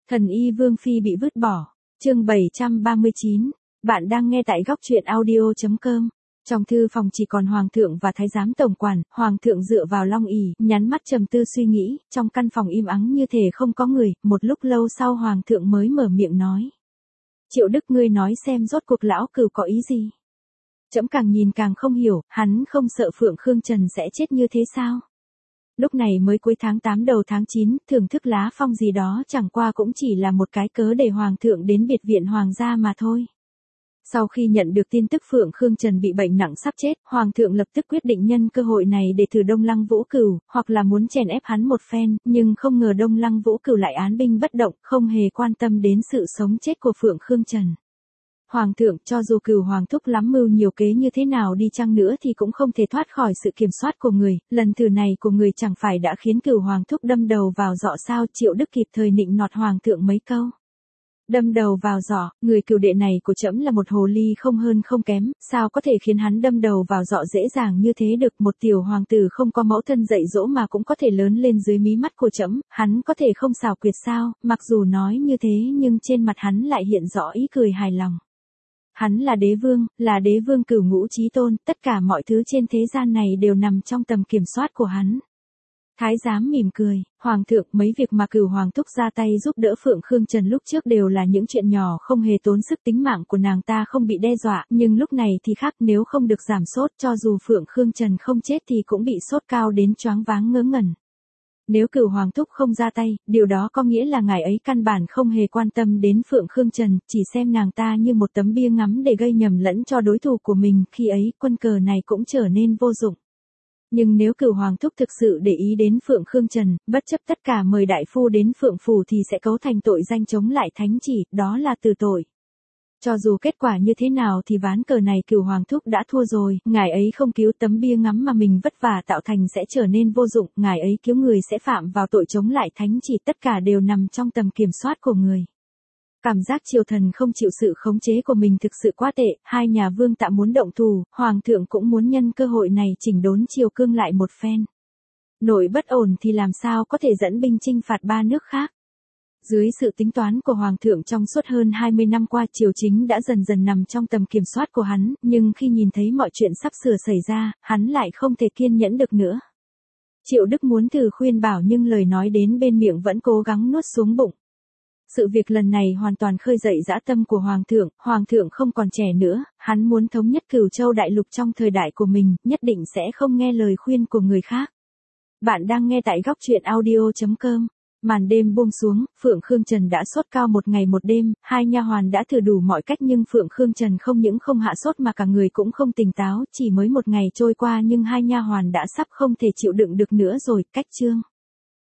Thần y Vương Phi bị vứt bỏ. Chương 739. Bạn đang nghe tại góc truyện audio.com. Trong thư phòng chỉ còn Hoàng thượng và Thái giám tổng quản, Hoàng thượng dựa vào long ỷ, nhắm mắt trầm tư suy nghĩ, trong căn phòng im ắng như thể không có người, một lúc lâu sau Hoàng thượng mới mở miệng nói. Triệu Đức, ngươi nói xem rốt cuộc lão cửu có ý gì? Trẫm càng nhìn càng không hiểu, hắn không sợ Phượng Khương Trần sẽ chết như thế sao? Lúc này mới cuối tháng 8 đầu tháng 9, thưởng thức lá phong gì đó chẳng qua cũng chỉ là một cái cớ để Hoàng thượng đến biệt viện Hoàng gia mà thôi. Sau khi nhận được tin tức Phượng Khương Trần bị bệnh nặng sắp chết, Hoàng thượng lập tức quyết định nhân cơ hội này để thử Đông Lăng Vũ Cửu, hoặc là muốn chèn ép hắn một phen, nhưng không ngờ Đông Lăng Vũ Cửu lại án binh bất động, không hề quan tâm đến sự sống chết của Phượng Khương Trần. Hoàng thượng, cho dù Cửu Hoàng thúc lắm mưu nhiều kế như thế nào đi chăng nữa thì cũng không thể thoát khỏi sự kiểm soát của người, lần thử này của người chẳng phải đã khiến Cửu Hoàng thúc đâm đầu vào giọ sao? Triệu Đức kịp thời nịnh nọt Hoàng thượng mấy câu. Đâm đầu vào giỏ, người cửu đệ này của trẫm là một hồ ly không hơn không kém, sao có thể khiến hắn đâm đầu vào giỏ dễ dàng như thế được? Một tiểu hoàng tử không có mẫu thân dạy dỗ mà cũng có thể lớn lên dưới mí mắt của trẫm, hắn có thể không xảo quyệt sao? Mặc dù nói như thế nhưng trên mặt hắn lại hiện rõ ý cười hài lòng. Hắn là đế vương cửu ngũ chí tôn, tất cả mọi thứ trên thế gian này đều nằm trong tầm kiểm soát của hắn. Thái giám mỉm cười, Hoàng thượng, mấy việc mà Cửu Hoàng thúc ra tay giúp đỡ Phượng Khương Trần lúc trước đều là những chuyện nhỏ, không hề tốn sức, tính mạng của nàng ta không bị đe dọa, nhưng lúc này thì khác, nếu không được giảm sốt, cho dù Phượng Khương Trần không chết thì cũng bị sốt cao đến choáng váng ngớ ngẩn. Nếu Cửu Hoàng thúc không ra tay, điều đó có nghĩa là ngài ấy căn bản không hề quan tâm đến Phượng Khương Trần, chỉ xem nàng ta như một tấm bia ngắm để gây nhầm lẫn cho đối thủ của mình, khi ấy quân cờ này cũng trở nên vô dụng. Nhưng nếu Cửu Hoàng thúc thực sự để ý đến Phượng Khương Trần, bất chấp tất cả mời đại phu đến Phượng phủ thì sẽ cấu thành tội danh chống lại thánh chỉ, đó là tử tội. Cho dù kết quả như thế nào thì ván cờ này Cửu Hoàng thúc đã thua rồi, ngài ấy không cứu tấm bia ngắm mà mình vất vả tạo thành sẽ trở nên vô dụng, ngài ấy cứu người sẽ phạm vào tội chống lại thánh chỉ, tất cả đều nằm trong tầm kiểm soát của người. Cảm giác triều thần không chịu sự khống chế của mình thực sự quá tệ, hai nhà vương tạm muốn động thủ, Hoàng thượng cũng muốn nhân cơ hội này chỉnh đốn triều cương lại một phen. Nội bất ổn thì làm sao có thể dẫn binh chinh phạt ba nước khác. Dưới sự tính toán của Hoàng thượng trong suốt hơn 20 năm qua, triều chính đã dần dần nằm trong tầm kiểm soát của hắn, nhưng khi nhìn thấy mọi chuyện sắp sửa xảy ra, hắn lại không thể kiên nhẫn được nữa. Triệu Đức muốn thử khuyên bảo nhưng lời nói đến bên miệng vẫn cố gắng nuốt xuống bụng. Sự việc lần này hoàn toàn khơi dậy dã tâm của Hoàng thượng không còn trẻ nữa, hắn muốn thống nhất Cửu Châu đại lục trong thời đại của mình, nhất định sẽ không nghe lời khuyên của người khác. Bạn đang nghe tại góc truyện audio.com. Màn đêm buông xuống, Phượng Khương Trần đã sốt cao một ngày một đêm, hai nha hoàn đã thử đủ mọi cách nhưng Phượng Khương Trần không những không hạ sốt mà cả người cũng không tỉnh táo, chỉ mới một ngày trôi qua nhưng hai nha hoàn đã sắp không thể chịu đựng được nữa rồi. Cách chương